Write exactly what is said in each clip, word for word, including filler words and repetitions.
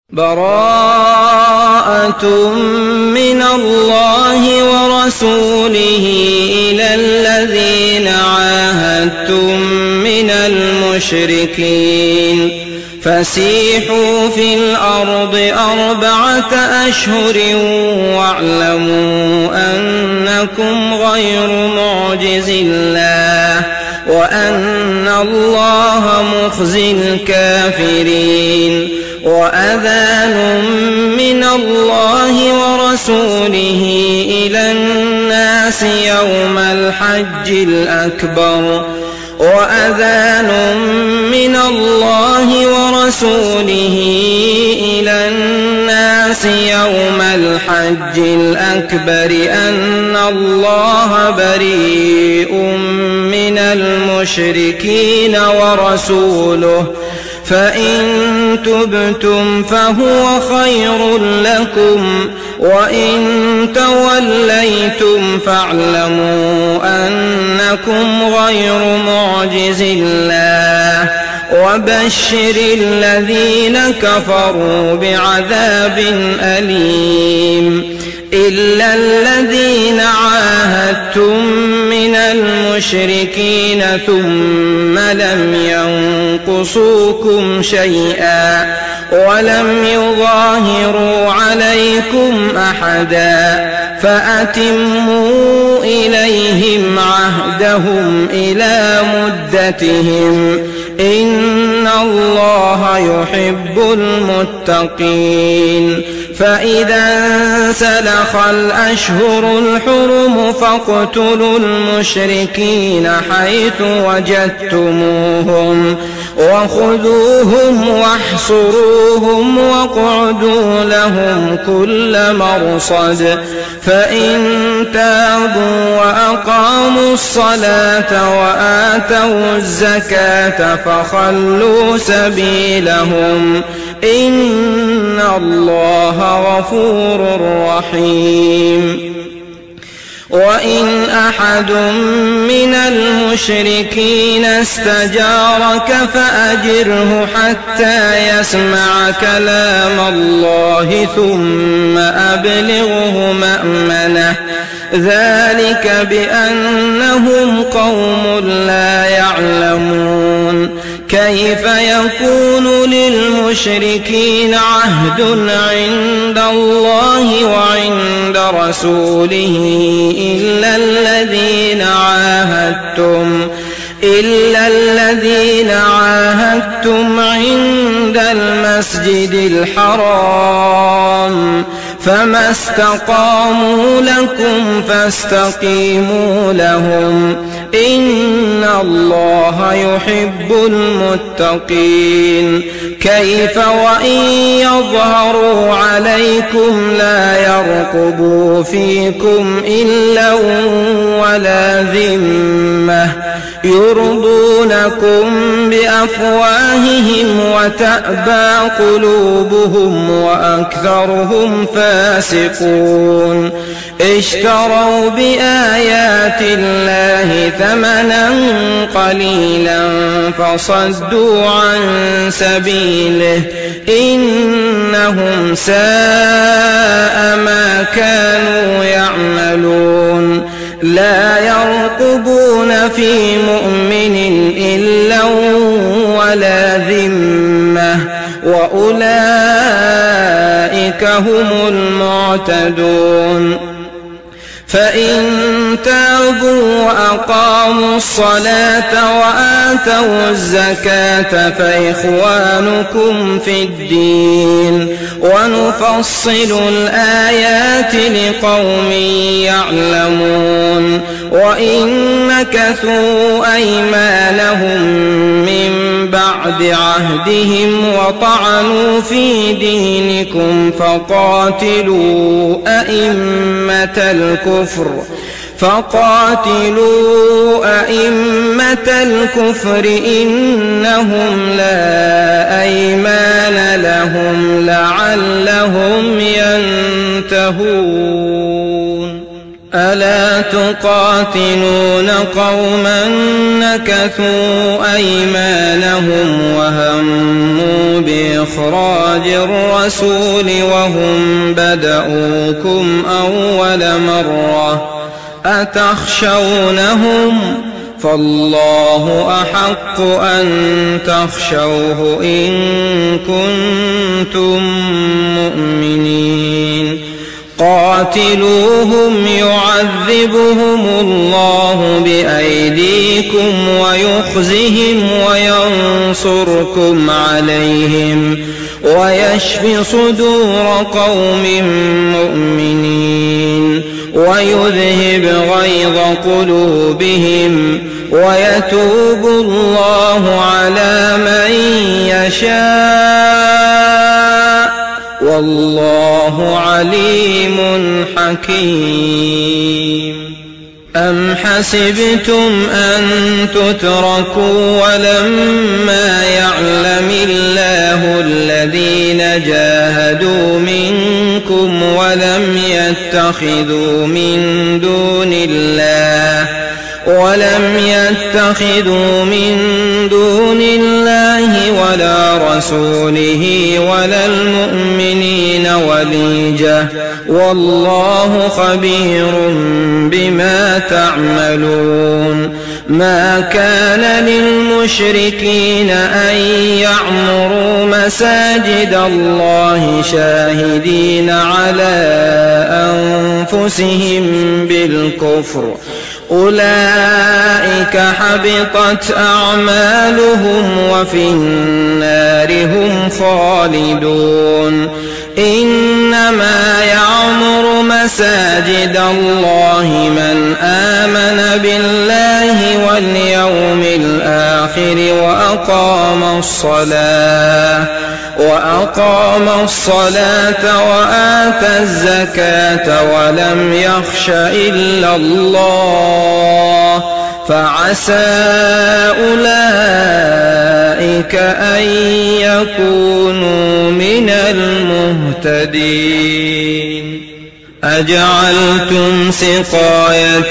براءة من الله ورسوله إلى الذين عاهدتم من المشركين فسيحوا في الأرض أربعة أشهر واعلموا أنكم غير معجز الله وأن الله مخزي الكافرين. وأذان من الله ورسوله إلى الناس يوم الحج الأكبر وأذان من الله ورسوله إلى الناس يوم الحج الأكبر أن الله بريء من المشركين ورسوله فإن تبتم فهو خير لكم وإن توليتم فاعلموا أنكم غير معجز الله وبشر الذين كفروا بعذاب أليم. إلا الذين عاهدتم من المشركين ثم لم ينقصوكم شيئا ولم يظاهروا عليكم أحدا فأتموا إليهم عهدهم إلى مدتهم إن الله يحب المتقين. فإذا انسلخ الأشهر الحرم فاقتلوا المشركين حيث وجدتموهم وخذوهم واحصروهم واقعدوا لهم كل مرصد فإن تابوا وأقاموا الصلاة وآتوا الزكاة فخلوا سبيلهم إن الله غفور رحيم. وإن أحد من المشركين استجارك فأجره حتى يسمع كلام الله ثم أبلغه مأمنه ذلك بأنهم قوم لا يعلمون. كيف يكون للمشركين عهد عند الله وعند رسوله إلا الذين عاهدتم إلا الذين عاهدتم عند المسجد الحرام فما استقاموا لكم فاستقيموا لهم إن الله يحب المتقين. كيف وإن يظهروا عليكم لا يرقبوا فيكم إلا ولا ذمة يرضونكم بأفواههم وتأبى قلوبهم وأكثرهم فاسقون. اشتروا بآيات الله ثمنا قليلا فصدوا عن سبيله إنهم ساء ما كانوا يعملون. لا يرقبون في مؤمن إلا ولا ذمة وأولئك هم المعتدون. فإن تابوا وأقاموا الصلاة وآتوا الزكاة فإخوانكم في الدين ونفصل الآيات لقوم يعلمون. وإن نكثوا أيمانهم من بعد عهدهم وطعنوا في دينكم فقاتلوا أئمة الكفر فقاتلوا أئمة الكفر إنهم لا أيمان لهم لعلهم ينتهون. ألا تقاتلون قوما نكثوا أيمانهم وهموا بإخراج الرسول وهم بدؤوكم أول مرة أتخشونهم فالله أحق أن تخشوه إن كنتم مؤمنين قاتلوهم يعذبهم الله بأيديكم ويخزهم وينصركم عليهم ويشف صدور قوم مؤمنين ويذهب غيظ قلوبهم ويتوب الله على من يشاء والله عليم حكيم. أم حسبتم أن تتركوا ولما يعلم الله الذين جاهدوا منكم ولم يتخذوا من دون الله ولم يتخذوا من دون الله ولا رسوله ولا المؤمنين وليجة والله خبير بما تعملون. ما كان للمشركين أن يعمروا مساجد الله شاهدين على أنفسهم بالكفر أولئك حبطت أعمالهم وفي النار هم خالدون. إنما يعمر مساجد الله من آمن بالله واليوم الآخر وأقام الصلاة وأقام الصلاة وآتى الزكاة ولم يخش إلا الله فعسى أولئك أن يكونوا من المهتدين. أجعلتم سقاية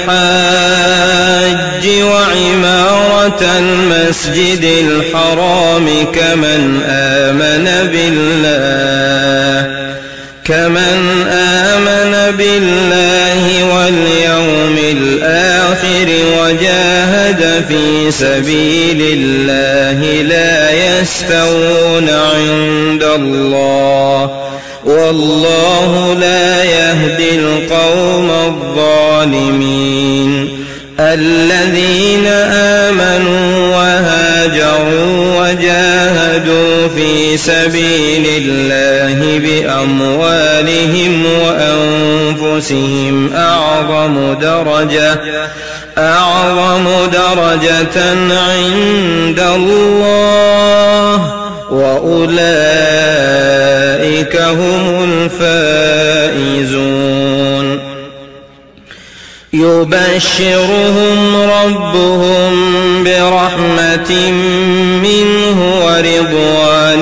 الحاج وعمارة المسجد الحرام كمن آمن بالله كمن آمن بالله واليوم الآخر وجاهد في سبيل الله لا يستوون عند الله والله لا يهدي القوم الظالمين. الذين آمنوا وهاجروا وجاهدوا في سبيل الله بأموالهم وأنفسهم أعظم درجة أعظم درجة عند الله وأولئك هم الفائزون. يبشرهم ربهم برحمة منه ورضوان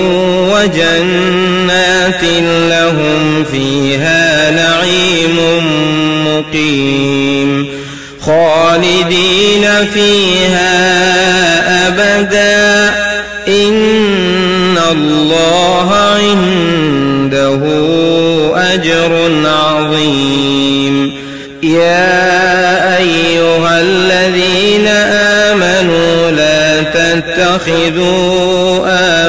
وجنات لهم فيها نعيم مقيم خالدين فيها أبدا إن الله عنده أجر عظيم. يا أيها الذين آمنوا لا تتخذوا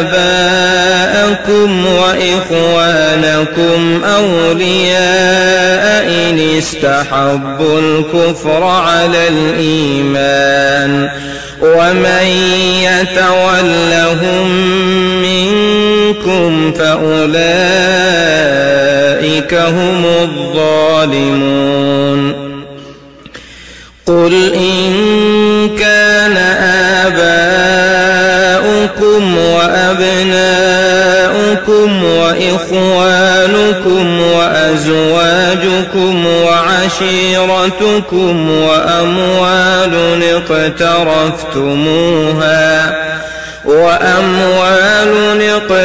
آباءكم وإخوانكم أولياء إن استحبوا الكفر على الإيمان ومن يتولهم منكم فأولئك هم الظالمون. قل إن كان آباؤكم وأبناؤكم وإخوانكم وأزواجكم وعشيرتكم وأموال اقترفتموها وأموال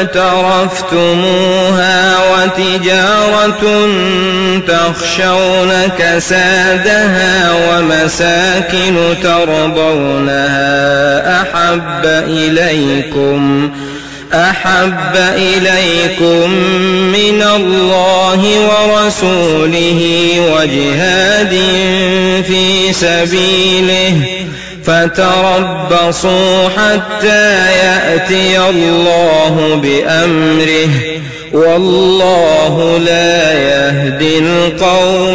اقترفتموها وتجارة تخشون كسادها ومساكن ترضونها أحب إليكم أحب إليكم من الله ورسوله وجهاد في سبيله فتربصوا حتى يأتي الله بأمره والله لا يهدي القوم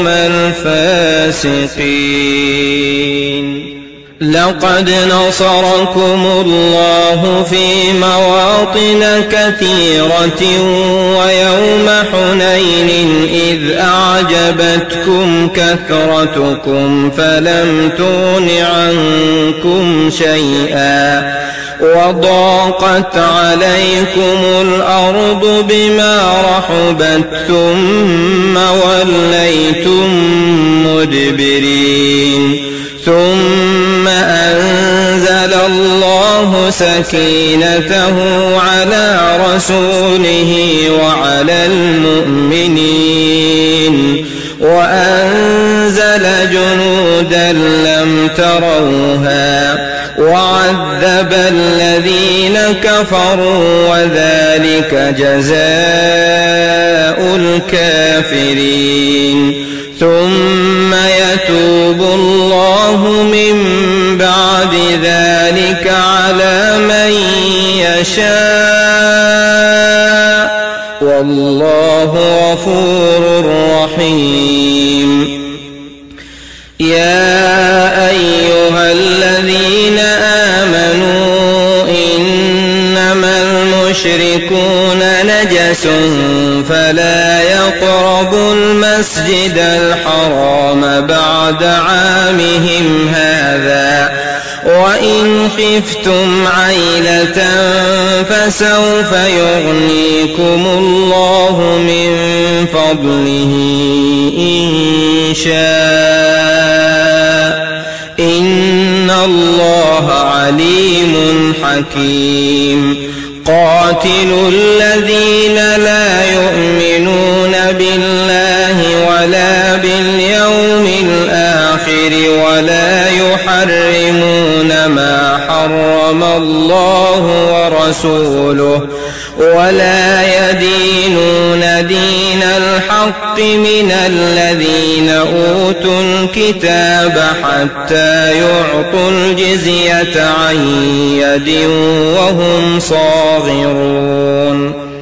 الفاسقين. لقد نصركم الله في مواطن كثيرة ويوم حنين إذ أعجبتكم كثرتكم فلم تغن عنكم شيئا وضاقت عليكم الأرض بما رحبت ثم وليتم مدبرين ثم أنزل الله سكينته على رسوله وعلى المؤمنين وأنزل جنودا لم تروها وعذب الذين كفروا وذلك جزاء الكافرين. ثم يتوب الله من بعد ذلك على من يشاء والله غفور رحيم. يا أيها الذين آمنوا إنما المشركون نجس فلا يقربوا المسجد الحرام بعد عامهم هذا وإن خفتم عيلة فسوف يغنيكم الله من فضله إن شاء إن الله عليم حكيم. قاتلوا الذين لا يؤمنون بالله ولا باليوم الآخر ولا يحرمون ما حرم الله ورسوله ولا يدينون دين الحق من الذين أوتوا الكتاب حتى يعطوا الجزية عن يد وهم صاغرون.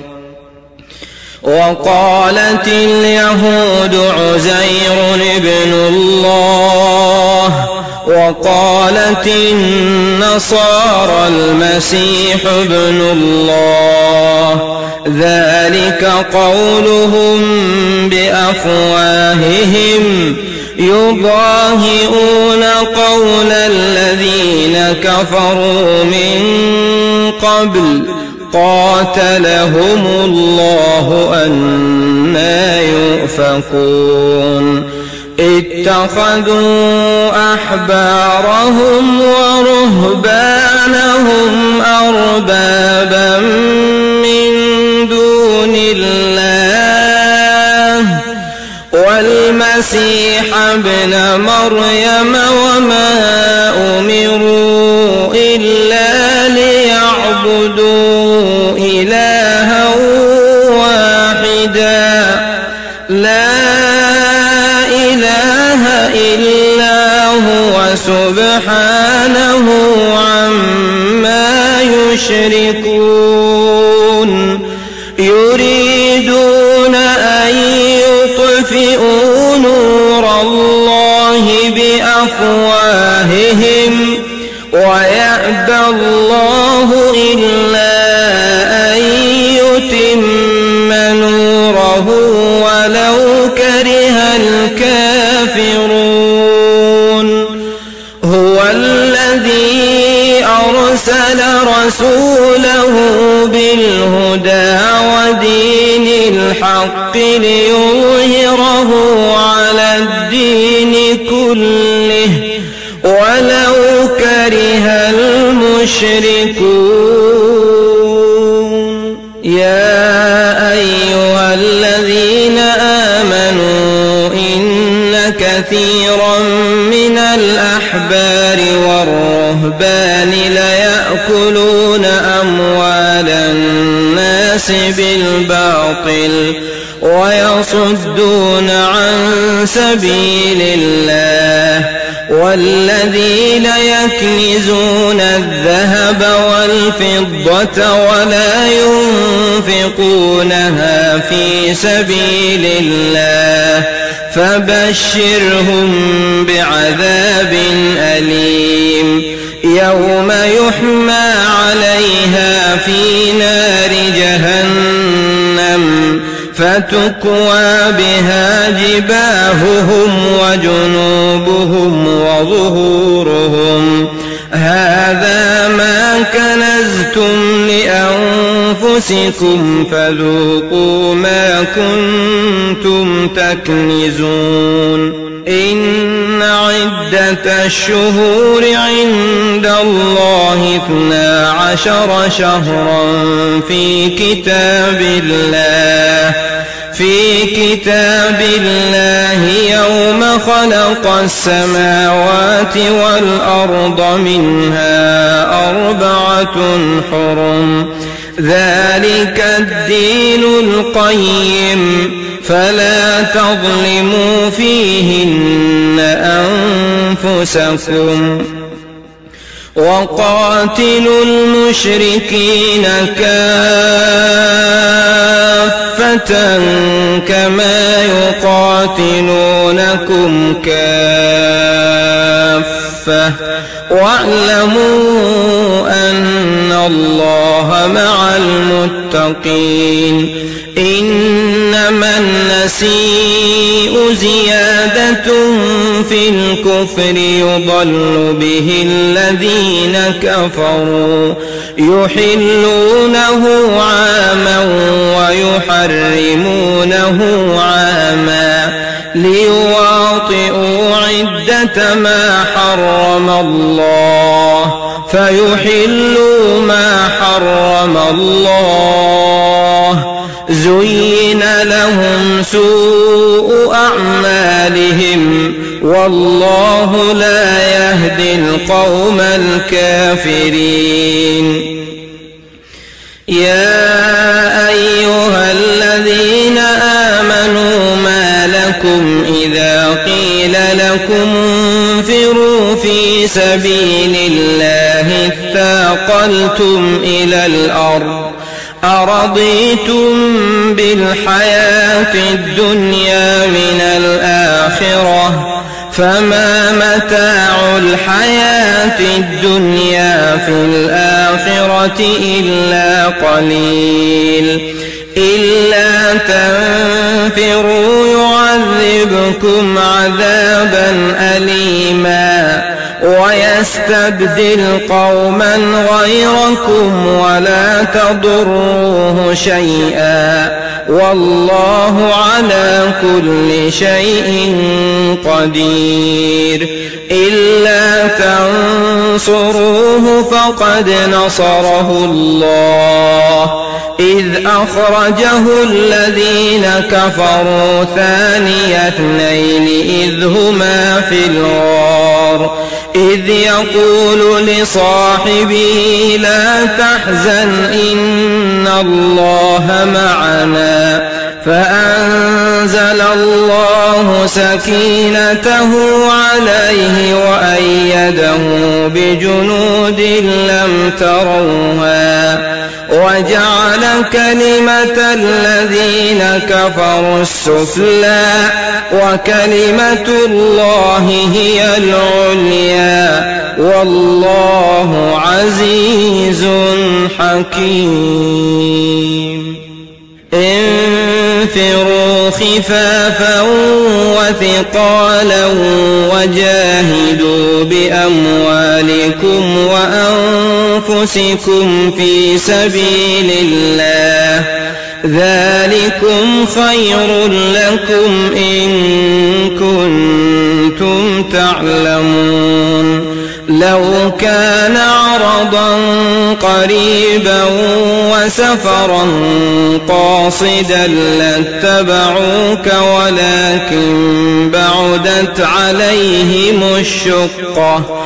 وقالت اليهود عزير ابن الله وقالت النصارى المسيح ابن الله ذلك قولهم بأفواههم يضاهئون قول الذين كفروا من قبل قاتلهم الله أنى يؤفكون. اتخذوا أحبارهم ورهبانهم أربابا من دون الله والمسيح ابن مريم وما أمروا إلا ليعبدوا إلها واحدا لا إله إلا هو سبحانه عما يشركون. يريدون أن يطفئوا نور الله بأفواههم ويأبى الله إلا أن يتم نوره ولو كره الكافرون. هو الذي أرسل رسوله بالهدى ودين الحق ليظهره على الدين كله ولو كره المشركون. المشركون يا أيها الذين آمنوا إن كثيرا من الأحبار والرهبان ليأكلون أموال الناس بالباطل ويصدون عن سبيل الله والذين يكنزون الذهب والفضة ولا ينفقونها في سبيل الله فبشرهم بعذاب أليم يوم يحمى عليها في نار جهنم فتكوى بها جباههم وجنوبهم وظهورهم هذا ما كنزتم لأنفسكم فذوقوا ما كنتم تكنزون إن عدة الشهور عند الله اثنا عشر شهرا في كتاب الله في كتاب الله يوم خلق السماوات والأرض منها أربعة حرم ذلك الدين القيم فلا تظلموا فيهن أنفسكم وقاتلوا المشركين كافة كما يقاتلونكم كافة واعلموا أن الله مع المتقين إنما النسيء زيادة في الكفر يضل به الذين كفروا يحلونه عاما ويحرمونه عاما ليواطئوا عدة ما حرم الله فيحلوا ما حرم الله زين لهم سوء أعمالهم والله لا يهدي القوم الكافرين يا أيها الذين آمنوا ما لكم إذا قيل لكم انفروا في سبيل الله اثاقلتم إلى الأرض أرضيتم بالحياة الدنيا من الآخرة فما متاع الحياة الدنيا في الآخرة إلا قليل إلا تنفروا يعذبكم عذابا أليما ويستبدل قوما غيركم ولا تضروه شيئا والله على كل شيء قدير إلا تنصروه فقد نصره الله إذ أخرجه الذين كفروا ثاني اثنين إذ هما في الغار إذ يقول لصاحبه لا تحزن إن الله معنا فأنزل الله سكينته عليه وأيده بجنود لم تروها وجعل كلمة الذين كفروا السفلى وكلمة الله هي العليا والله عزيز حكيم انفروا خفافا وثقالا وجاهدوا بأموالكم وأنفسكم في سبيل الله ذلكم خير لكم إن كنتم تعلمون لو كان عرضا قريبا وسفرا قاصدا لاتبعوك ولكن بعدت عليهم الشقة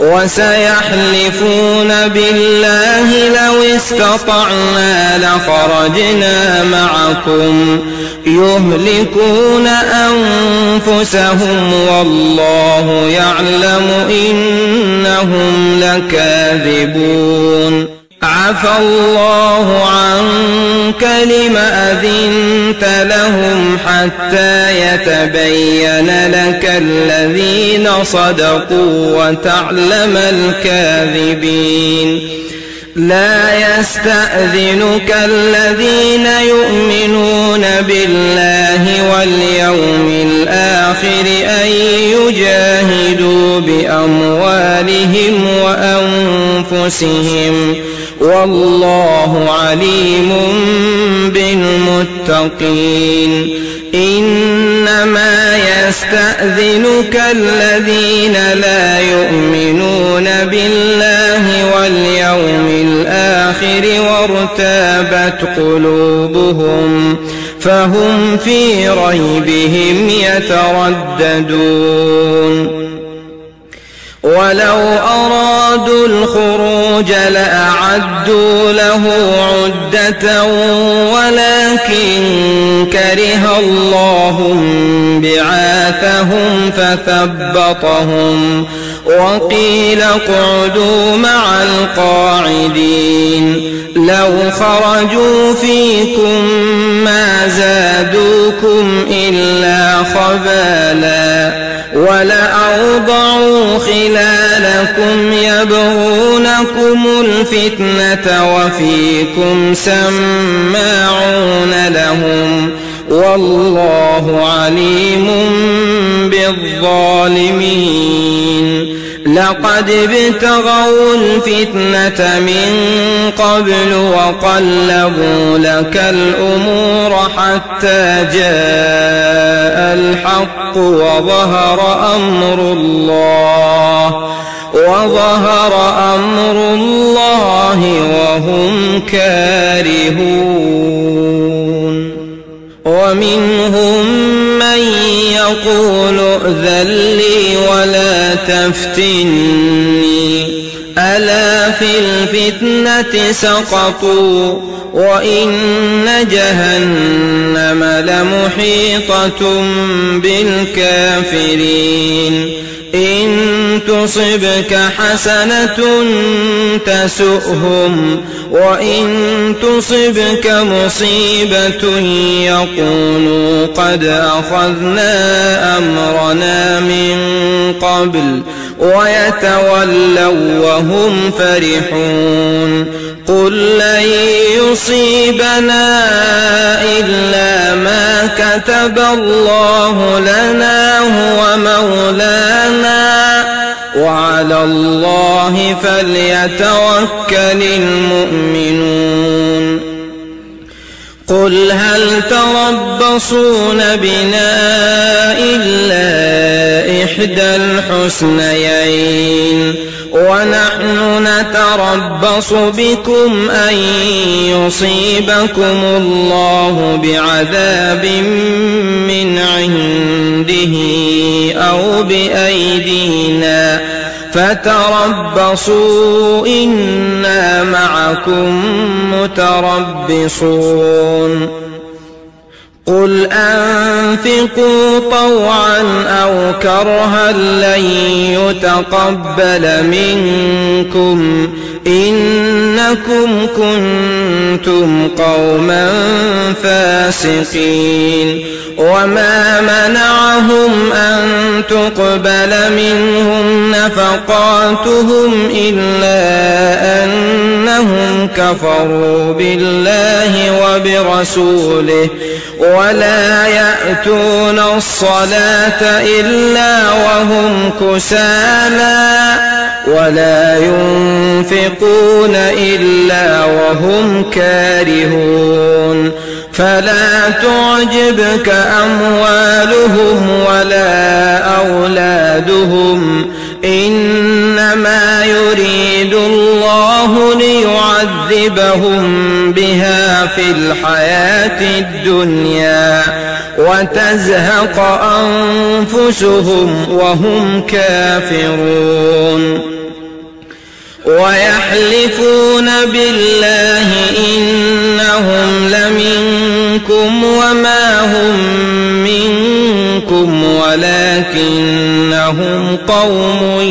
وسيحلفون بالله لو استطعنا لخرجنا معكم يهلكون أنفسهم والله يعلم إنهم لكاذبون عفى الله عنك لم أذنت لهم حتى يتبين لك الذين صدقوا وتعلم الكاذبين لا يستأذنك الذين يؤمنون بالله واليوم الآخر أن يجاهدوا بأموالهم وأنفسهم والله عليم بالمتقين إنما يستأذنك الذين لا يؤمنون بالله واليوم الآخر وارتابت قلوبهم فهم في ريبهم يترددون ولو أرادوا الخروج لأعدوا له عدة ولكن كره الله بعاثهم فثبطهم وقيل اقعدوا مع القاعدين لو خرجوا فيكم ما زادوكم إلا خبالا ولأوضعوا خلالكم يبغونكم الفتنة وفيكم سماعون لهم والله عليم بالظالمين لقد ابتغوا الفتنة من قبل وقلبوا لك الأمور حتى جاء الحق وظهر أمر الله وظهر أمر الله وهم كارهون ومنهم من يقول ائذن لي ولا تفتني ألا في الفتنة سقطوا وإن جهنم لمحيطة بالكافرين إن تصبك حسنة تسؤهم وإن تصبك مصيبة يقولوا قد أخذنا أمرنا من قبل ويتولوا وهم فرحون قل لن يصيبنا إلا ما كتب الله لنا هو مولانا وعلى الله فليتوكل المؤمنون قل هل تربصون بنا إلا إحدى الحسنيين ونحن نتربص بكم أن يصيبكم الله بعذاب من عنده أو بأيدينا فتربصوا إنا معكم متربصون قل أنفقوا طوعا أو كرها لن يتقبل منكم إنكم كنتم قوما فاسقين وما منعهم أن تقبل منهم نفقاتهم إلا أنهم كفروا بالله وبرسوله ولا يأتون الصلاة إلا وهم كسالى ولا ينفقون إلا وهم كارهون فلا تعجبك أموالهم ولا أولادهم إنما الله ليعذبهم بها في الحياة الدنيا وتزهق أنفسهم وهم كافرون ويحلفون بالله إنهم لمنكم وما هم منكم ولكنهم قوم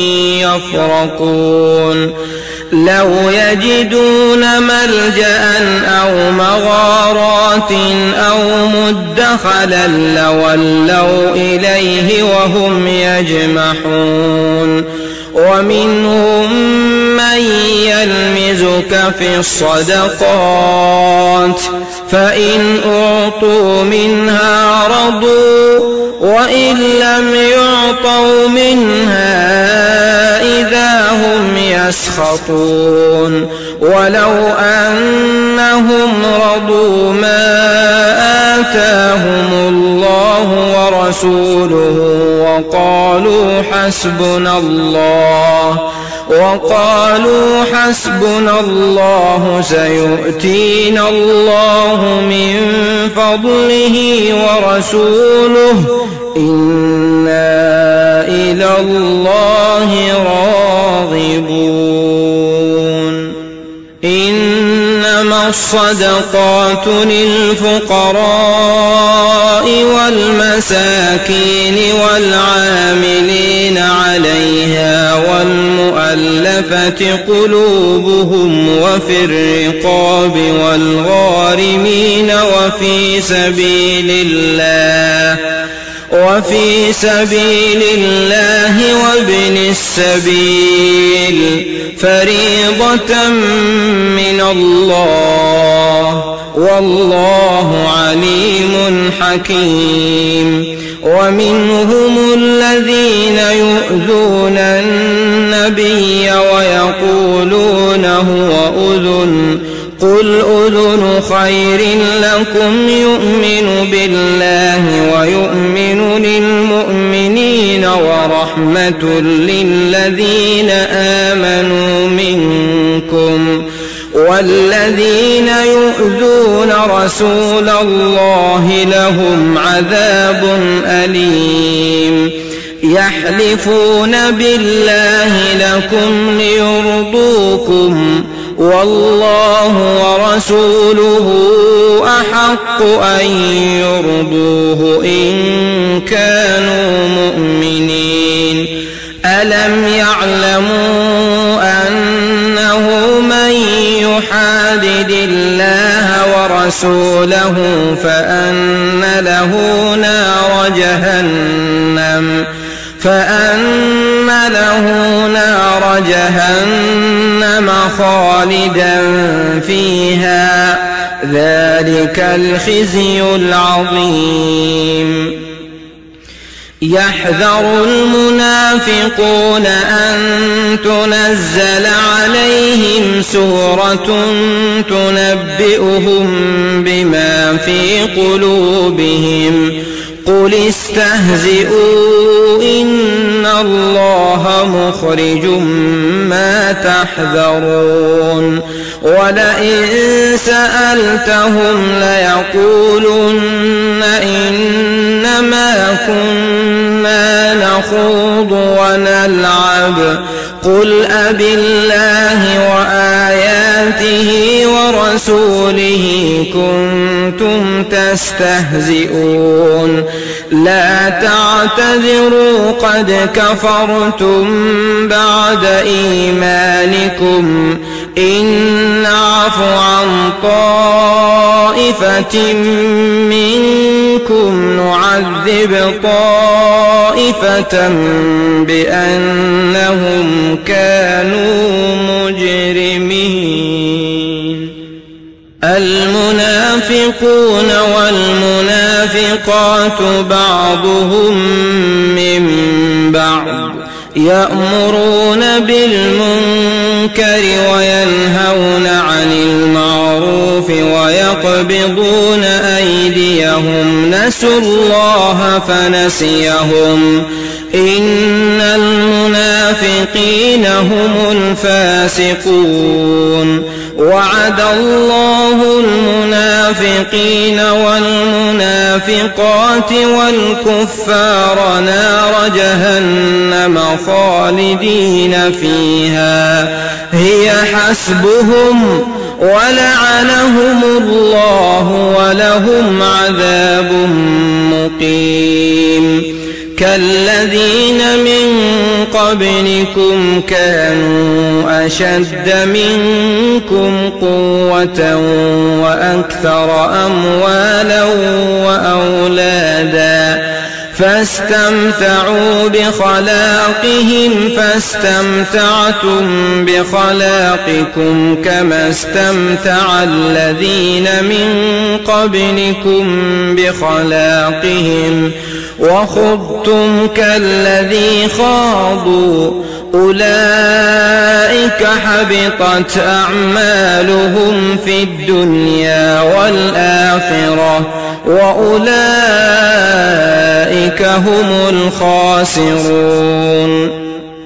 يفرقون لو يجدون ملجأ أو مغارات أو مدخلا لولوا إليه وهم يجمحون ومنهم من يلمزك في الصدقات فإن أعطوا منها رضوا وإن لم يعطوا منها إذا هم يسخطون ولو أنهم رضوا ما آتاهم الله ورسوله وقالوا حسبنا الله وقالوا حسبنا الله سيؤتينا الله من فضله ورسوله إنا إلى الله راغبون إنما الصدقات للفقراء والمساكين والعاملين عليها والمؤلفة قلوبهم وفي الرقاب والغارمين وفي سبيل الله وفي سبيل الله وابن السبيل فريضة من الله والله عليم حكيم ومنهم الذين يؤذون النبي ويقولون هو أذن قل أذن خير لكم يؤمن بالله ويؤمن للمؤمنين ورحمة للذين آمنوا منكم والذين يؤذون رسول الله لهم عذاب أليم يحلفون بالله لكم ليرضوكم والله ورسوله أحق أن يرضوه إن كانوا مؤمنين ألم يعلموا أنه من يحادد الله ورسوله فأن له نار جهنم فأن له نار جهنم خالدا فيها ذلك الخزي العظيم يحذر المنافقون أن تنزل عليهم سورة تنبئهم بما في قلوبهم قل استهزئوا إن الله مخرج ما تحذرون ولئن سألتهم ليقولن إنما كنا نخوض ونلعب قل أبالله وآياته ورسوله كنتم تستهزئون لا تعتذروا قد كفرتم بعد إيمانكم إن نعف عن طائفة منكم نعذب طائفة بأنهم كانوا مجرمين المنافقون والمنافقات بعضهم من بعض يأمرون بالمنكر وينهون عن المعروف ويقبضون أيديهم نسوا الله فنسيهم إن المنافقين هم الفاسقون وعد الله المنافقين والمنافقات والكفار نار جهنم خالدين فيها هي حسبهم ولعنهم الله ولهم عذاب مقيم كالذين من قبلكم كانوا أشد منكم قوة وأكثر أموالا وأولادا فاستمتعوا بخلاقهم فاستمتعتم بخلاقكم كما استمتع الذين من قبلكم بخلاقهم وخضتم كالذي خاضوا أولئك حبطت أعمالهم في الدنيا والآخرة وأولئك هم الخاسرون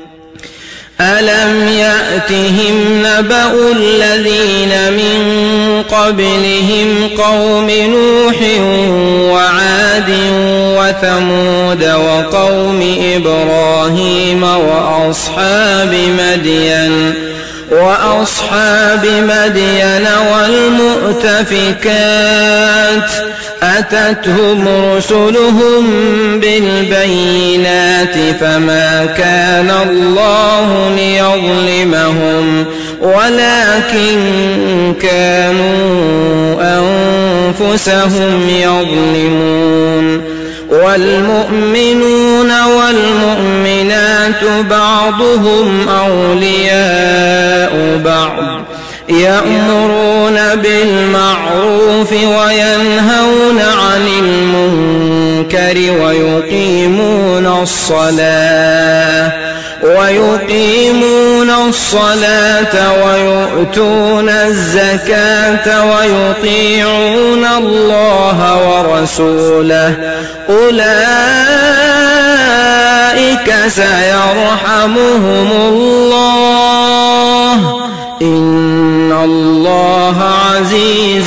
ألم يأتهم نبأ الذين من قبلهم قوم نوح وعاد وثمود وقوم إبراهيم وأصحاب مدين وأصحاب مدين والمؤتفكات أتتهم رسلهم بالبينات فما كان الله ليظلمهم ولكن كانوا أنفسهم يظلمون والمؤمنون والمؤمنات بعضهم أولياء بعض يأمرون بالمعروف وينهون عن المنكر ويقيمون الصلاة ويقيمون الصلاة ويؤتون الزكاة ويطيعون الله ورسوله أولئك سيرحمهم الله إن الله عزيز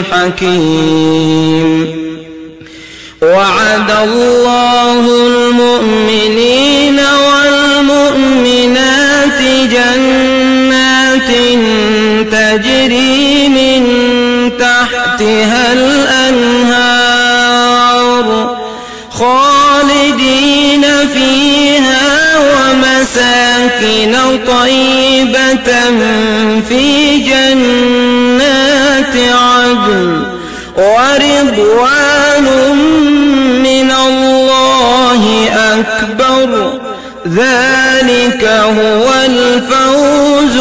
حكيم وعد الله المؤمنين والمؤمنات جنات تجري من تحتها الأنهار خالدين فيها ومساكن طيبة في جنات عدن ورضوان من الله أكبر ذلك هو الفوز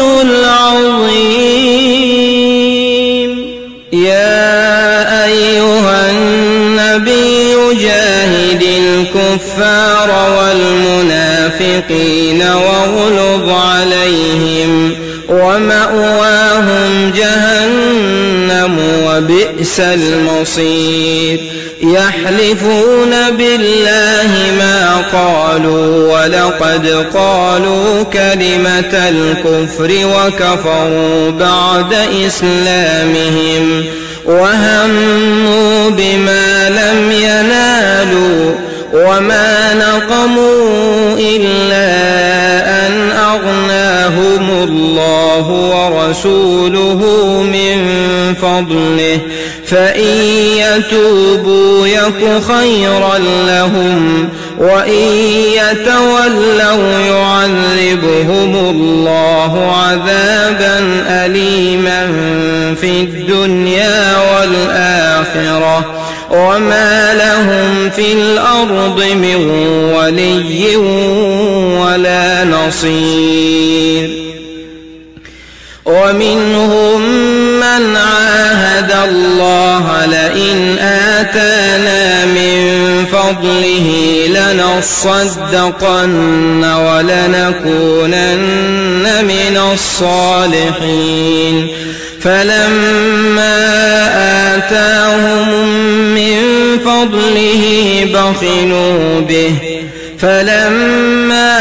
العظيم يا أيها النبي جاهد الكفار والمنافقين واغلظ عليهم ومأواهم جهنم وبئس المصير يحلفون بالله ما قالوا ولقد قالوا كلمة الكفر وكفروا بعد إسلامهم وهموا بما لم ينالوا وما نقموا إلا أن أغناهم الله ورسوله من فضله فإن يتوبوا يك خيرا لهم وإن يتولوا يعذبهم الله عذابا أليما في الدنيا والآخرة وما لهم في الأرض من ولي ولا نصير ومنهم من عاهد الله لئن آتانا من فضله لنصدقن ولنكونن من الصالحين فلما آتاهم من فضله بخلوا به فلما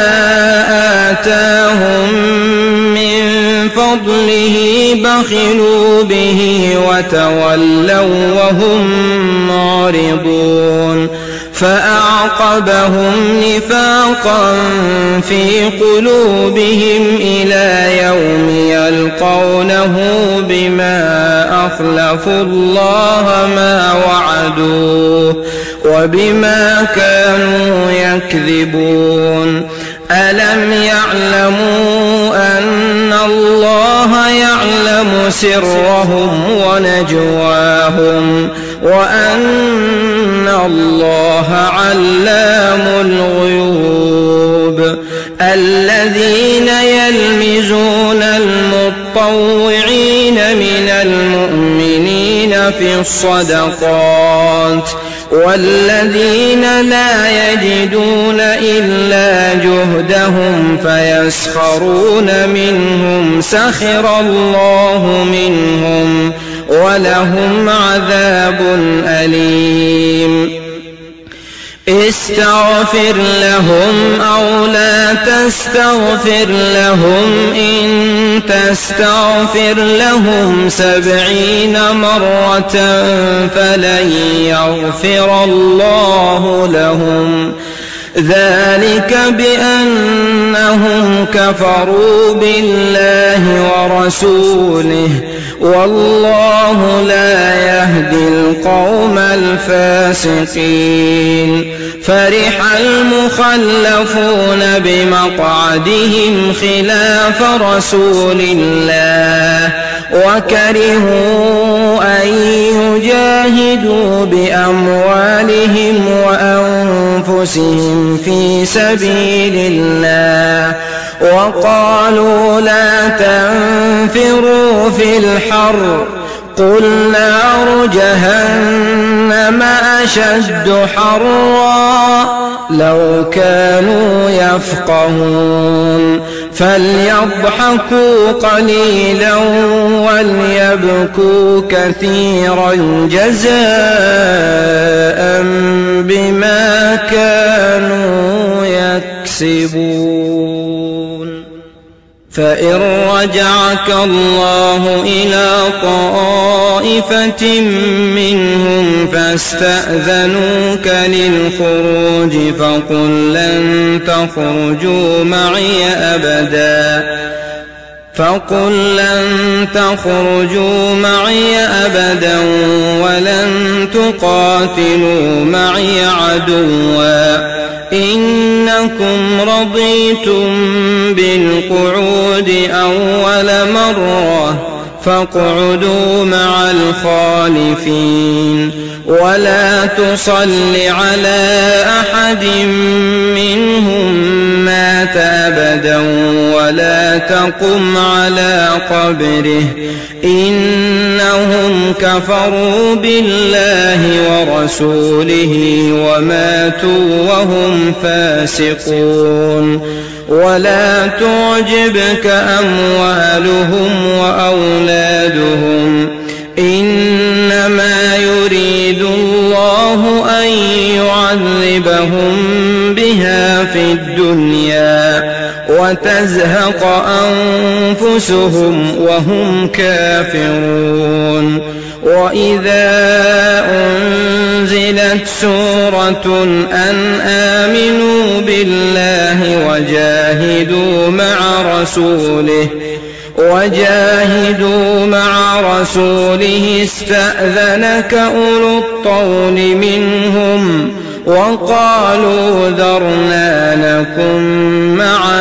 آتاهم من فضله بخلوا به وتولوا وهم معرضون فأعقبهم نفاقا في قلوبهم إلى يوم يلقونه بما أخلفوا الله ما وعدوه وبما كانوا يكذبون ألم يعلموا أن الله يعلم سرهم ونجواهم وأن الله علام الغيوب الذين يلمزون المطوعين من المؤمنين في الصدقات والذين لا يجدون إلا جهدهم فيسخرون منهم سخر الله منهم ولهم عذاب أليم استغفر لهم أو لا تستغفر لهم إن تستغفر لهم سبعين مرة فلن يغفر الله لهم ذلك بأنهم كفروا بالله ورسوله والله لا يهدي القوم الفاسقين فرح المخلفون بمقعدهم خلاف رسول الله وكرهوا أن يجاهدوا بأموالهم وأنفسهم في سبيل الله وقالوا لا تنفروا في الحر قل نار جهنم أشد حرا لو كانوا يفقهون فليضحكوا قليلا وليبكوا كثيرا جزاء بما كانوا يكسبون فإن رجعك الله إلى طائفة منهم فاستأذنوك للخروج فقل لن تخرجوا معي أبدا فقل لن تخرجوا معي أبدا ولن تقاتلوا معي عدوا إنكم رضيتم بالقعود أول مرة فاقعدوا مع الخالفين ولا تصل على أحد منهم مات أبدا ولا تقم على قبره إنهم كفروا بالله ورسوله وماتوا وهم فاسقون ولا تعجبك أموالهم وأولادهم إنما يريد الله أن يعذبهم بها في الدنيا وتزهق أنفسهم وهم كافرون وإذا أنزلت سورة أن آمنوا بالله وجاهدوا مع رسوله وجاهدوا مع رسوله استأذنك أولو الطول منهم وقالوا ذرنا نكن مع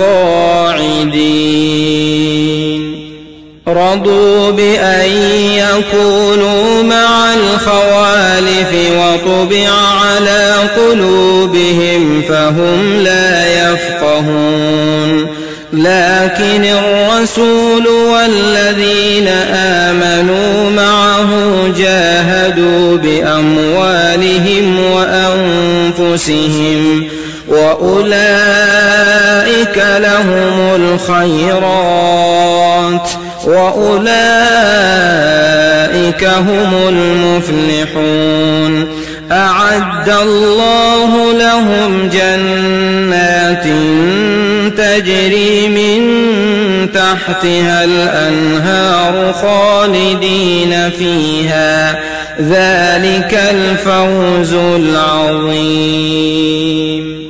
القاعدين رضوا بأن يكونوا مع الخوالف وطبع على قلوبهم فهم لا يفقهون لكن الرسول والذين آمنوا معه جاهدوا بأموالهم وأنفسهم وأولئك لهم الخيرات وأولئك هم المفلحون أعد الله لهم جنات تجري من تحتها الأنهار خالدين فيها ذلك الفوز العظيم.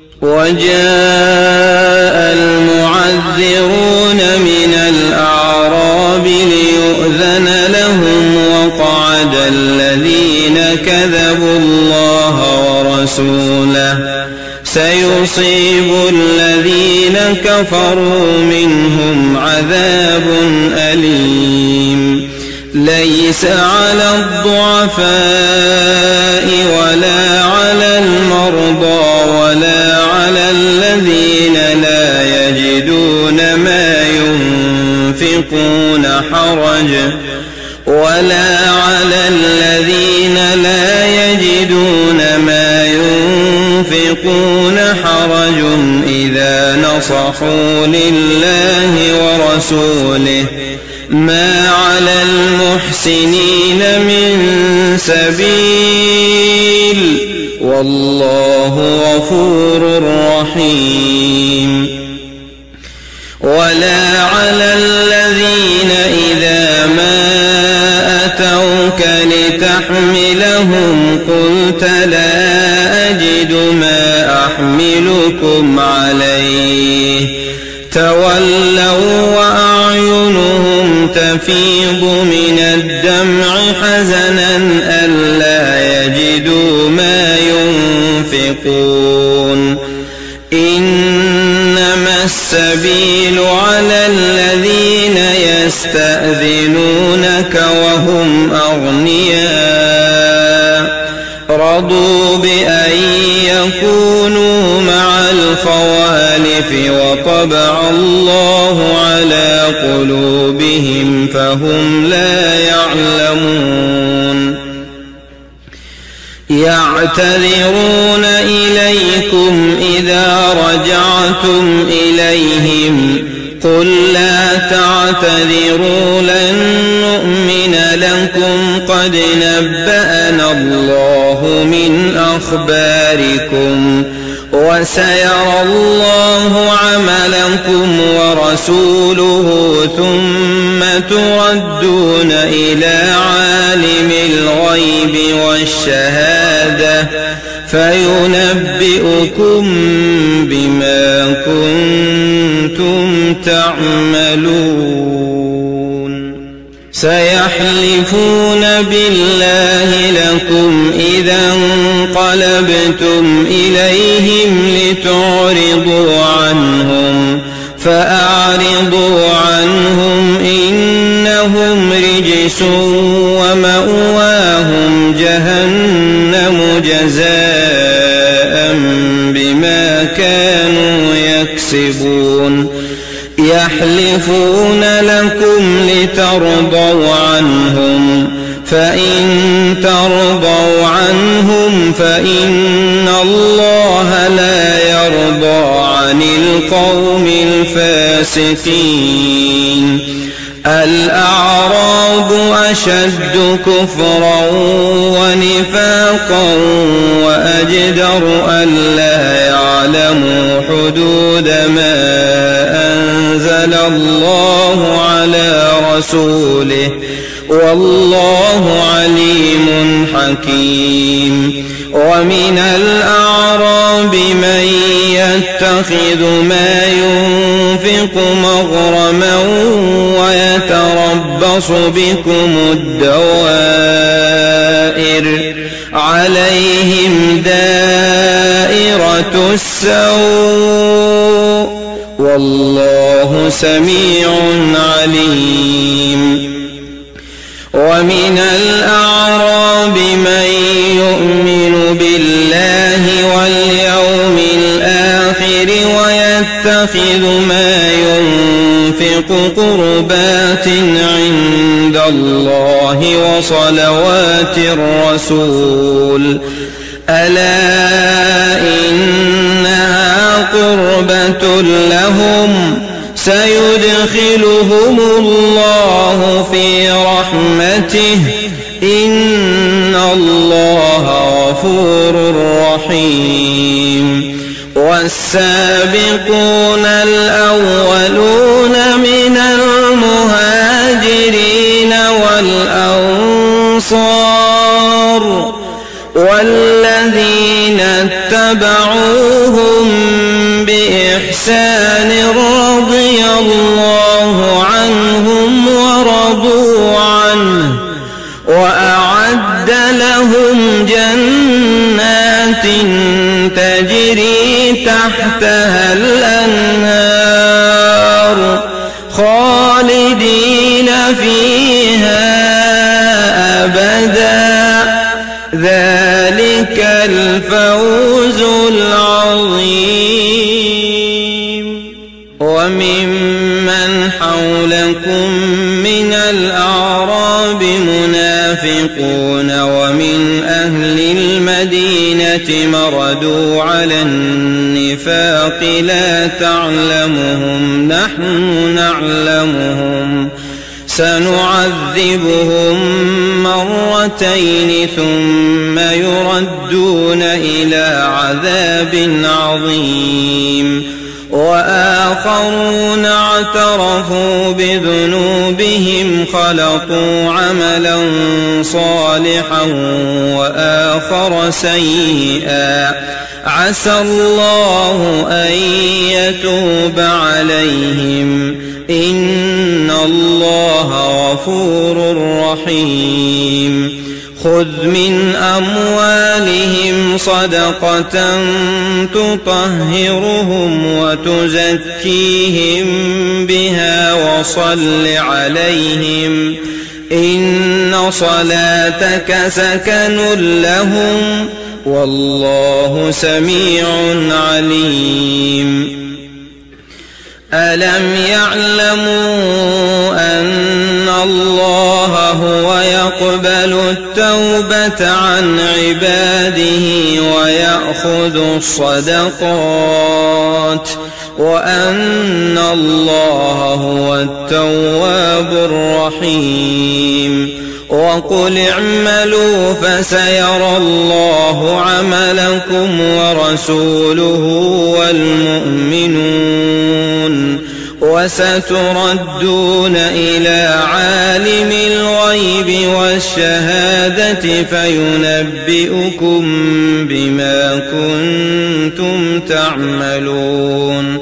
وجاء المعذرون من الأعراب ليؤذن لهم وقعد الذين كذبوا الله ورسوله سيصيب الذين كفروا منهم عذاب أليم. ليس على الضعفاء ولا على المرضى ولا على الذين لا يجدون ما ينفقون حرج ولا على الذين لا يجدون ما ينفقون حرج إذا نصحوا لله ورسوله ما على المحسنين من سبيل والله غفور رحيم. ولا على الذين إذا ما أتوك لتحملهم قلت لا أجد ما أحملكم عليه تولوا وأعينهم تفيض من الدمع حزنا ألا يجدوا ما ينفقون. إنما السبيل على الذين يستأذنونك وهم أغنياء رضوا بأن يكونوا مع الخوالف وطبع الله على قلوبهم فهم لا يعلمون. يعتذرون إليكم إذا رجعتم إليهم قل لا تعتذروا لن نؤمن لكم قد نبأنا الله من أخباركم وسيرى الله عملكم ورسوله ثم تردون إلى عالم الغيب والشهادة فينبئكم بما كنتم تعملون. سيحلفون بالله لكم إذا انقلبتم إليهم لتعرضوا عنهم فأعرضوا عنهم إنهم رجس ومأواهم جهنم جزاء بما كانوا يكسبون. يحلفون لكم لترضوا عنهم فإن ترضوا عنهم فإن الله لا يرضى عن القوم الفاسقين. الأعراب أشد كفرا ونفاقا وأجدر ألا يعلموا حدود ما أنزل الله على رسوله والله عليم حكيم. ومن الأعراب من يتخذ ما ينفق مغرما ويتربص بكم الدوائر عليهم دائرة السوء والله سميع عليم. ومن الأعراب من يؤمن بالله واليوم الآخر ويتخذ ما ينفق قربات عند الله وصلوات الرسول ألا إنها قربة لهم سيدخلهم الله في رحمته إن الله غفور رحيم. والسابقون الأولون من المهاجرين والأنصار والذين اتبعوهم بإحسان رضي الله عنهم ورضوا عنه وأعد لهم جنات تجري تحتها الأنهار خالدين فيها أبدا ذلك الفوز العظيم. وممن حولكم من الأعراب منافقون ومن أهل المدينة مردوا على النفاق لا تعلمهم نحن نعلمهم سنعذبهم مرتين ثم يردون إلى عذاب عظيم وآخرون اعترفوا بذنوبهم خلطوا عملا صالحا وآخر سيئا عسى الله أن يتوب عليهم إن الله غفور رحيم. خذ من أموالهم صدقة تطهرهم وتزكيهم بها وصل عليهم إن صلاتك سكن لهم والله سميع عليم. ألم يعلموا أن الله هو يقبل التوبة عن عباده ويأخذ الصدقات وأن الله هو التواب الرحيم. وقل اعملوا فسيرى الله عملكم ورسوله والمؤمنون وستردون إلى عالم الغيب والشهادة فينبئكم بما كنتم تعملون.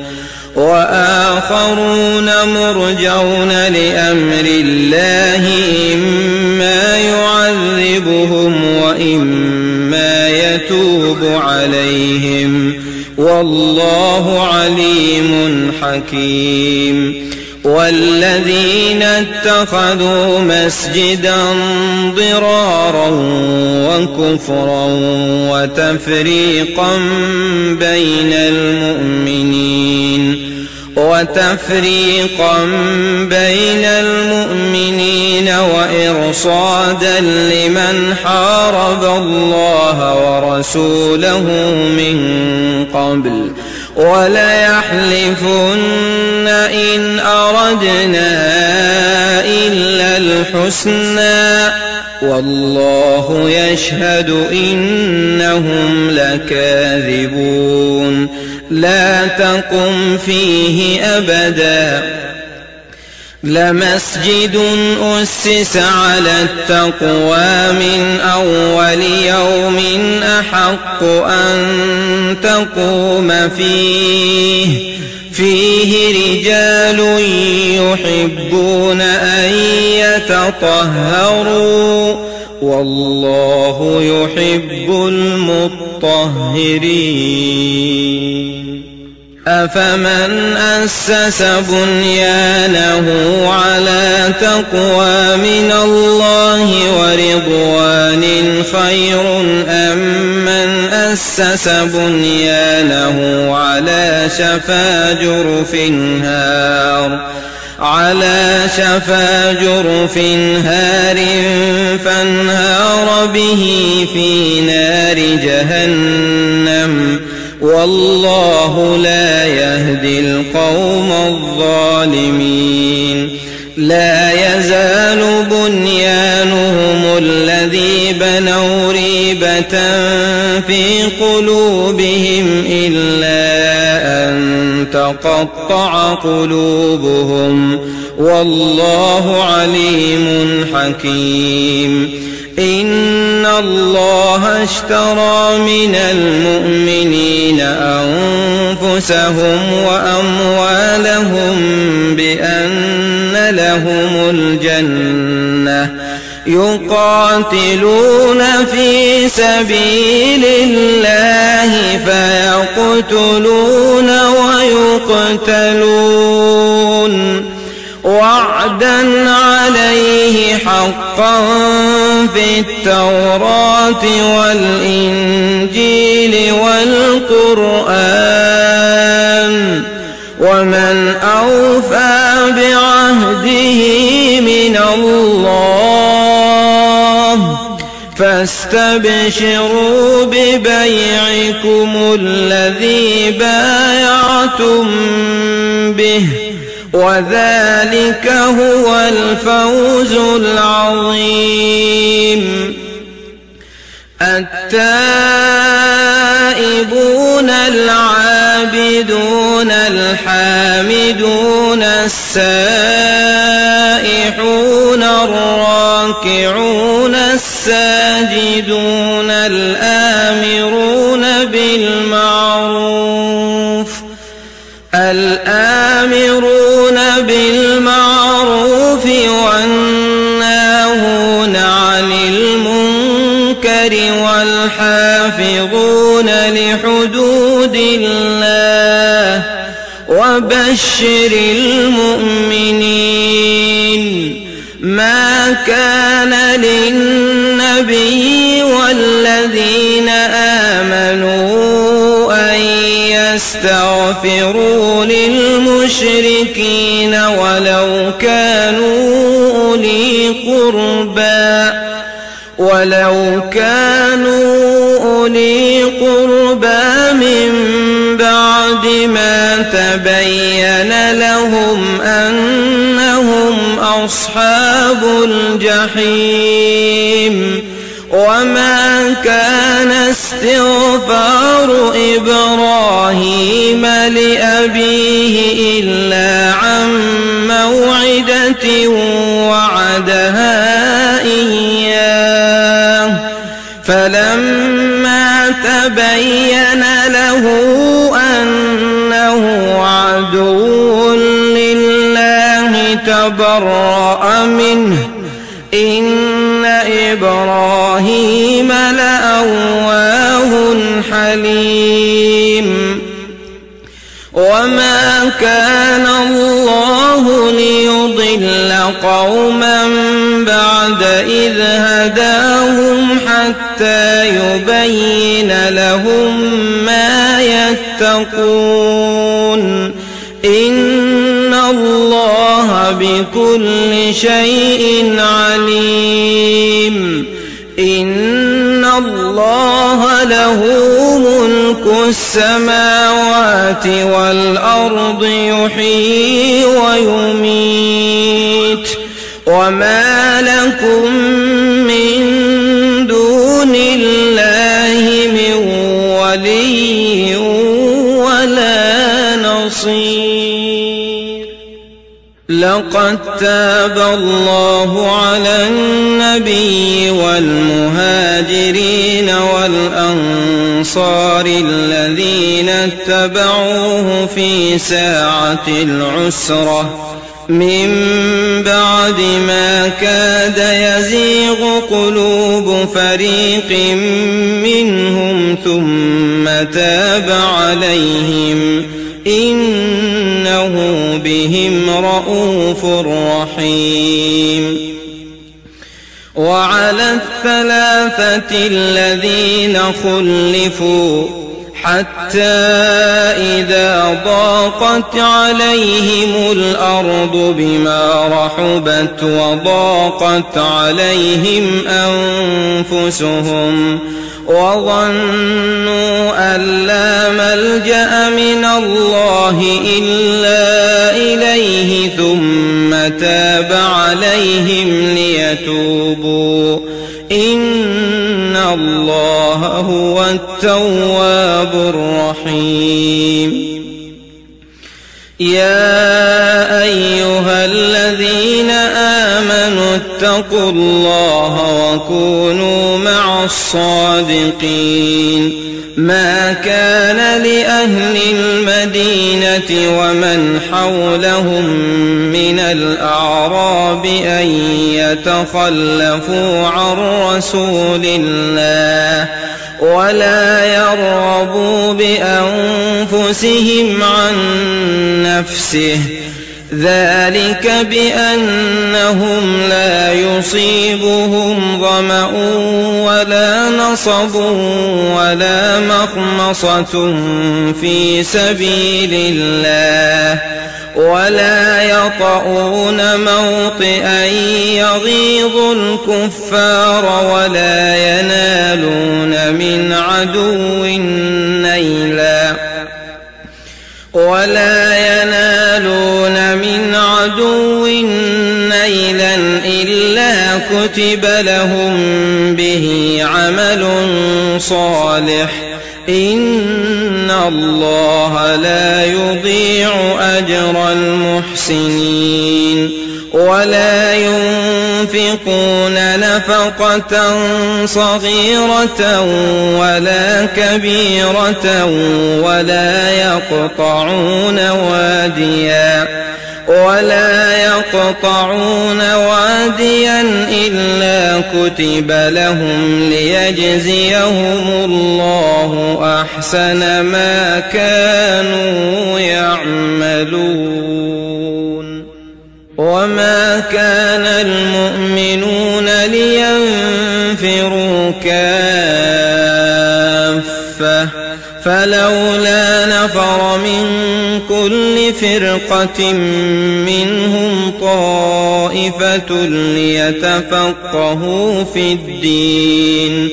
وآخرون مرجون لأمر الله إما يعذبهم وإما يتوب عليهم والله عليم حكيم. والذين اتخذوا مسجدا ضرارا وكفرا وتفريقا بين المؤمنين وتفريقا بين المؤمنين وإرصادا لمن حارب الله ورسوله من قبل وليحلفن إن أردنا إلا الحسنى والله يشهد إنهم لكاذبون. لا تقم فيه أبدا لمسجد أسس على التقوى من أول يوم أحق أن تقوم فيه فيه رجال يحبون أن يتطهروا والله يحب المطهرين. أفمن أسس بنيانه على تقوى من الله ورضوان خير أم من أسس بنيانه على شفا جرف هار على شفا جرف هار فانهار به في نار جهنم والله لا يهدي القوم الظالمين. لا يزال بنيانهم الذي بنوا ريبة في قلوبهم إلا تقطع قلوبهم، والله عليم حكيم. إن الله اشترى من المؤمنين أنفسهم وأموالهم بأن لهم الجنة يقاتلون في سبيل الله فيقتلون ويقتلون وعدا عليه حقا في التوراة والإنجيل والقرآن، ومن أوفى بعهده من الله، فاستبشروا ببيعكم الذي بايعتم به، وذلك هو الفوز العظيم. التائبون العابدون الحامدون السائحون الراكعون الساجدون الآمرون بالمعروف الآمرون بالمعروف والناهون عن المنكر والحافظون لحدود الله، وبشر المؤمنين. ما كان للنبي والذين آمنوا أن يستغفروا للمشركين ولو كانوا أولي قربى ولو كانوا أولي قربى من بعد ما تبين لهم أنهم أصحاب الجحيم. وما كان استغفار إبراهيم لأبيه إلا عن موعدة وعدها إياه، فلما تبين له أنه عدو لله تبرأ منه. إن إبراهيم لأواه حليم. وما كان الله ليضل قوما بعد إذ هداهم حتى يبين لهم ما يتقون. إن الله بكل شيء عليم. إن الله له ملك السماوات والأرض يحيي ويميت، وما لكم من دون الله من ولي ولا نصير. لقد تاب الله على النبي والمهاجرين والأنصار الذين اتبعوه في ساعة العسرة من بعد ما كاد يزيغ قلوب فريق منهم ثم تاب عليهم إنه بهم رءوف رحيم. وعلى الثلاثة الذين خلفوا حتى إذا ضاقت عليهم الأرض بما رحبت وضاقت عليهم أنفسهم وظنوا أن لا ملجأ من الله إلا إليه ثم تاب عليهم ليتوبوا إن الله هو التواب الرحيم. يا أيها الذين آمنوا اتقوا الله وكونوا مع الصادقين ما كان لأهل المدينة ومن حولهم من الأعراب أن يتخلفوا عن رسول الله ولا يرغبوا بأنفسهم عن نفسه ذلك بأنهم لا يصيبهم ظمأ ولا نصب ولا مخمصة في سبيل الله ولا يطؤون موطئا يغيظ الكفار ولا ينالون من عدو نيلا ولا ينالون من عدو نيلا إلا كتب لهم به عمل صالح إن الله لا يضيع أجر المحسنين ولا ينفقون نفقة صغيرة ولا كبيرة ولا يقطعون واديا ولا يقطعون واديا إلا كتب لهم ليجزيهم الله أحسن ما كانوا يعملون وما كان المؤمنون لينفروا كافة فلولا نفر من كل فرقة منهم طائفة ليتفقهوا في الدين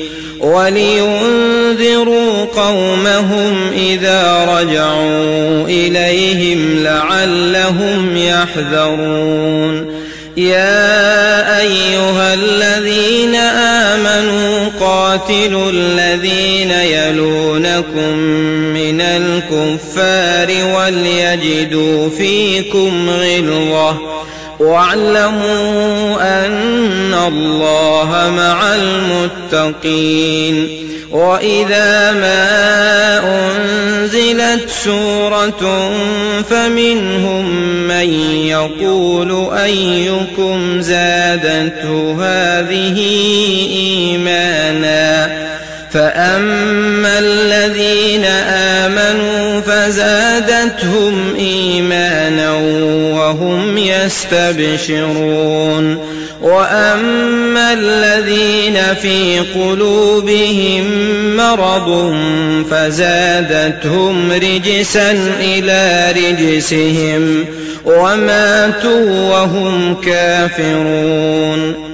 ولينذروا قومهم إذا رجعوا إليهم لعلهم يحذرون يا أيها الذين آمنوا قاتلوا الذين يلونكم من الكفار وليجدوا فيكم غلظة واعلموا أن الله مع المتقين وإذا ما أنزلت سورة فمنهم من يقول أيكم زادته هذه إيمانا فأما الذين آمنوا فزادتهم إيمانا وهم يستبشرون وأما الذين في قلوبهم مرض فزادتهم رجسا إلى رجسهم وماتوا وهم كافرون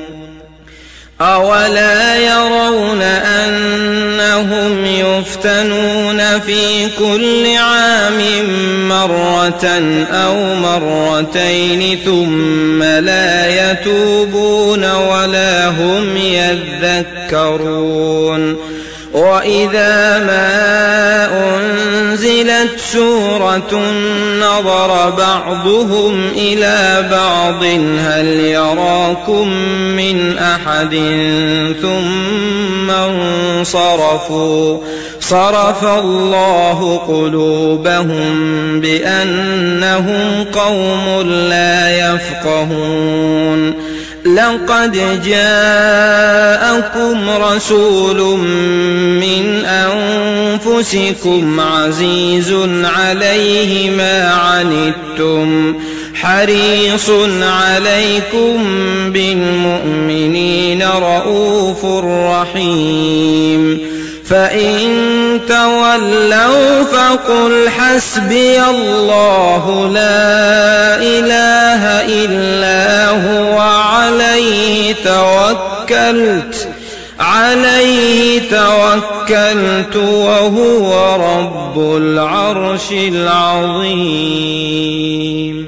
أولا يرون أنهم يفتنون في كل عام مرة أو مرتين ثم لا يتوبون ولا هم يذكرون وإذا ما أنزلت سورة نظر بعضهم إلى بعض هل يراكم من أحد ثم انصرفوا صرف الله قلوبهم بأنهم قوم لا يفقهون لقد جاءكم رسول من أنفسكم عزيز عليه ما عنتم حريص عليكم بالمؤمنين رؤوف رحيم فإن تولوا فقل حسبي الله لا إله إلا هو عليه توكلت عليه توكلت وهو رب العرش العظيم.